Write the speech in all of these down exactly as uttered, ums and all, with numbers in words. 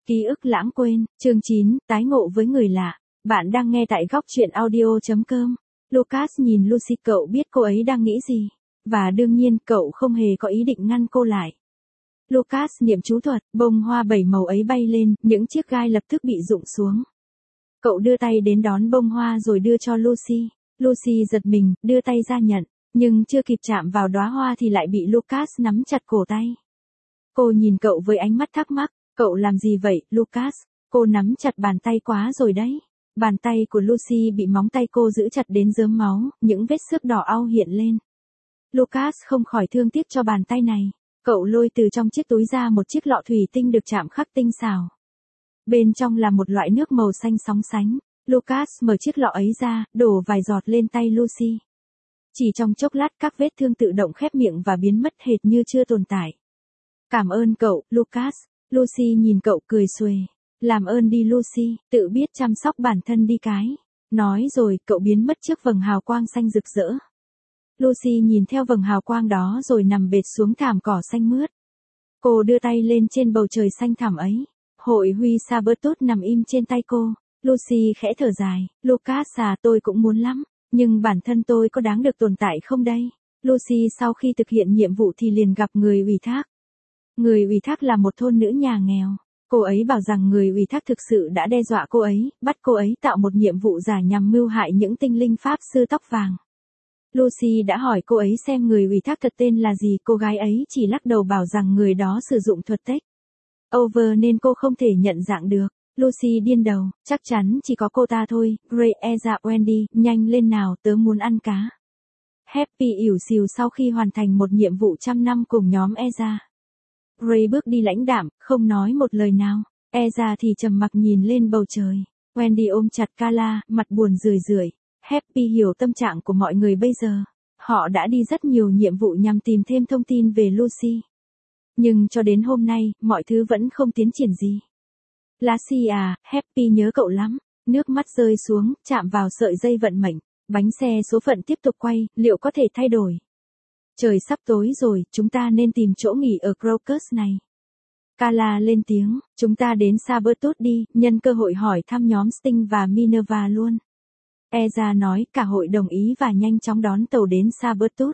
Ký ức lãng quên, chương chín, tái ngộ với người lạ. Bạn đang nghe tại góc truyện audio chấm com. Lucas nhìn Lucy, cậu biết cô ấy đang nghĩ gì. Và đương nhiên cậu không hề có ý định ngăn cô lại. Lucas niệm chú thuật, bông hoa bảy màu ấy bay lên, những chiếc gai lập tức bị rụng xuống. Cậu đưa tay đến đón bông hoa rồi đưa cho Lucy. Lucy giật mình, đưa tay ra nhận, nhưng chưa kịp chạm vào đóa hoa thì lại bị Lucas nắm chặt cổ tay. Cô nhìn cậu với ánh mắt thắc mắc. Cậu làm gì vậy, Lucas? Cô nắm chặt bàn tay quá rồi đấy. Bàn tay của Lucy bị móng tay cô giữ chặt đến rớm máu, những vết xước đỏ au hiện lên. Lucas không khỏi thương tiếc cho bàn tay này. Cậu lôi từ trong chiếc túi ra một chiếc lọ thủy tinh được chạm khắc tinh xảo. Bên trong là một loại nước màu xanh sóng sánh. Lucas mở chiếc lọ ấy ra, đổ vài giọt lên tay Lucy. Chỉ trong chốc lát các vết thương tự động khép miệng và biến mất hệt như chưa tồn tại. Cảm ơn cậu, Lucas. Lucy nhìn cậu cười xuề. Làm ơn đi Lucy, tự biết chăm sóc bản thân đi cái. Nói rồi, cậu biến mất trước vầng hào quang xanh rực rỡ. Lucy nhìn theo vầng hào quang đó rồi nằm bệt xuống thảm cỏ xanh mướt. Cô đưa tay lên trên bầu trời xanh thẳm ấy. Hội huy Sabertot nằm im trên tay cô. Lucy khẽ thở dài. Lucas à, tôi cũng muốn lắm. Nhưng bản thân tôi có đáng được tồn tại không đây? Lucy sau khi thực hiện nhiệm vụ thì liền gặp người ủy thác. Người ủy thác là một thôn nữ nhà nghèo. Cô ấy bảo rằng người ủy thác thực sự đã đe dọa cô ấy, bắt cô ấy tạo một nhiệm vụ giả nhằm mưu hại những tinh linh pháp sư tóc vàng. Lucy đã hỏi cô ấy xem người ủy thác thật tên là gì, cô gái ấy chỉ lắc đầu bảo rằng người đó sử dụng thuật take over nên cô không thể nhận dạng được. Lucy điên đầu, chắc chắn chỉ có cô ta thôi. Gray, Eza, Wendy, nhanh lên nào, tớ muốn ăn cá. Happy ỉu xìu sau khi hoàn thành một nhiệm vụ trăm năm cùng nhóm Eza. Gray bước đi lãnh đạm, không nói một lời nào. Eza thì trầm mặc nhìn lên bầu trời. Wendy ôm chặt Carla, mặt buồn rười rượi. Happy hiểu tâm trạng của mọi người bây giờ. Họ đã đi rất nhiều nhiệm vụ nhằm tìm thêm thông tin về Lucy. Nhưng cho đến hôm nay, mọi thứ vẫn không tiến triển gì. Lassie à, Happy nhớ cậu lắm. Nước mắt rơi xuống, chạm vào sợi dây vận mệnh. Bánh xe số phận tiếp tục quay, liệu có thể thay đổi? Trời sắp tối rồi, chúng ta nên tìm chỗ nghỉ ở Crocus này. Carla lên tiếng, chúng ta đến Sabertot đi, nhân cơ hội hỏi thăm nhóm Sting và Minerva luôn. Eza nói, cả hội đồng ý và nhanh chóng đón tàu đến Sabertot.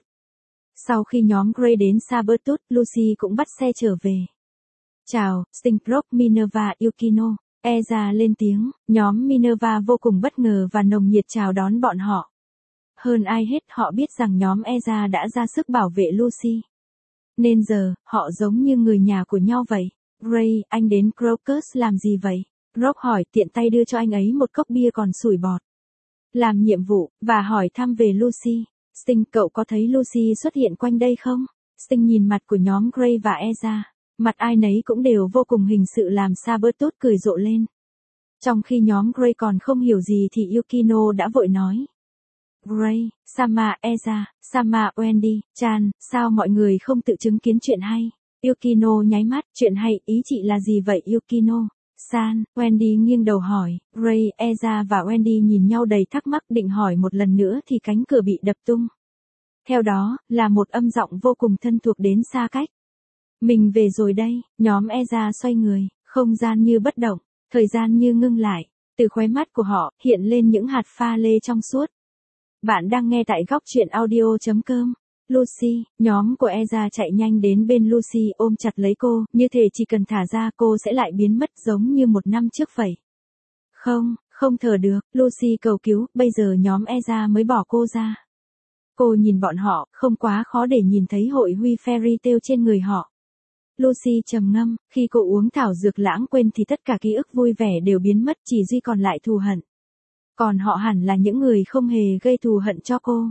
Sau khi nhóm Gray đến Sabertot, Lucy cũng bắt xe trở về. Chào, Sting, Brock, Minerva, Yukino. Eza lên tiếng, nhóm Minerva vô cùng bất ngờ và nồng nhiệt chào đón bọn họ. Hơn ai hết họ biết rằng nhóm Eza đã ra sức bảo vệ Lucy. Nên giờ, họ giống như người nhà của nhau vậy. Gray, anh đến Crocus làm gì vậy? Brock hỏi, tiện tay đưa cho anh ấy một cốc bia còn sủi bọt. Làm nhiệm vụ, và hỏi thăm về Lucy. Sting, cậu có thấy Lucy xuất hiện quanh đây không? Sting nhìn mặt của nhóm Gray và Eza. Mặt ai nấy cũng đều vô cùng hình sự làm Sabertot cười rộ lên. Trong khi nhóm Gray còn không hiểu gì thì Yukino đã vội nói. Gray, Sama, Eza, Sama, Wendy, Chan, sao mọi người không tự chứng kiến chuyện hay? Yukino nháy mắt, chuyện hay, ý chị là gì vậy Yukino? San, Wendy nghiêng đầu hỏi, Gray, Eza và Wendy nhìn nhau đầy thắc mắc định hỏi một lần nữa thì cánh cửa bị đập tung. Theo đó, là một âm giọng vô cùng thân thuộc đến xa cách. Mình về rồi đây, nhóm Eza xoay người, không gian như bất động, thời gian như ngưng lại, từ khóe mắt của họ, hiện lên những hạt pha lê trong suốt. Bạn đang nghe tại góc truyện audio chấm com. Lucy, nhóm của Eza chạy nhanh đến bên Lucy ôm chặt lấy cô, như thể chỉ cần thả ra cô sẽ lại biến mất giống như một năm trước vậy. Không, không thở được, Lucy cầu cứu, bây giờ nhóm Eza mới bỏ cô ra. Cô nhìn bọn họ, không quá khó để nhìn thấy hội huy fairy tale trên người họ. Lucy trầm ngâm, khi cô uống thảo dược lãng quên thì tất cả ký ức vui vẻ đều biến mất, chỉ duy còn lại thù hận. Còn họ hẳn là những người không hề gây thù hận cho cô.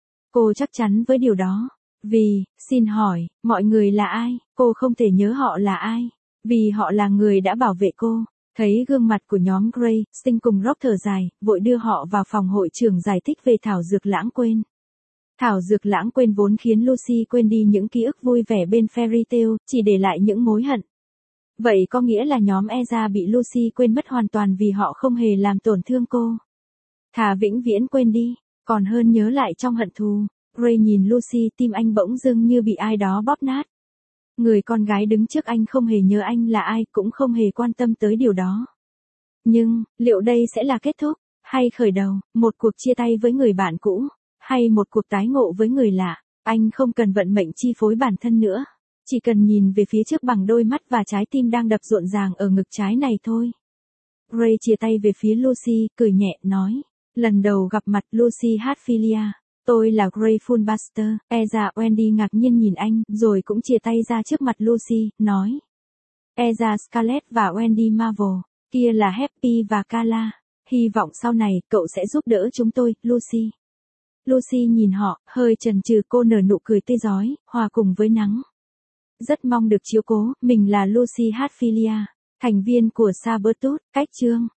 Cô chắc chắn với điều đó. Vì, xin hỏi, mọi người là ai? Cô không thể nhớ họ là ai. Vì họ là người đã bảo vệ cô. Thấy gương mặt của nhóm Gray, Sting cùng Rock thở dài, vội đưa họ vào phòng hội trưởng giải thích về thảo dược lãng quên. Thảo dược lãng quên vốn khiến Lucy quên đi những ký ức vui vẻ bên fairy tale, chỉ để lại những mối hận. Vậy có nghĩa là nhóm Eza bị Lucy quên mất hoàn toàn vì họ không hề làm tổn thương cô. Thà vĩnh viễn quên đi, còn hơn nhớ lại trong hận thù. Gray nhìn Lucy, tim anh bỗng dưng như bị ai đó bóp nát. Người con gái đứng trước anh không hề nhớ anh là ai, cũng không hề quan tâm tới điều đó. Nhưng, liệu đây sẽ là kết thúc, hay khởi đầu, một cuộc chia tay với người bạn cũ, hay một cuộc tái ngộ với người lạ? Anh không cần vận mệnh chi phối bản thân nữa. Chỉ cần nhìn về phía trước bằng đôi mắt và trái tim đang đập rộn ràng ở ngực trái này thôi. Gray chia tay về phía Lucy, cười nhẹ, nói. Lần đầu gặp mặt Lucy Hatfilia. Tôi là Gray Fulbaster. Ezra Wendy ngạc nhiên nhìn anh, rồi cũng chia tay ra trước mặt Lucy, nói. Ezra Scarlett và Wendy Marvel. Kia là Happy và Carla. Hy vọng sau này, cậu sẽ giúp đỡ chúng tôi, Lucy. Lucy nhìn họ, hơi chần chừ, cô nở nụ cười tươi rói, hòa cùng với nắng. Rất mong được chiếu cố, mình là Lucy Hatfilia, thành viên của Sabretooth, cách chương.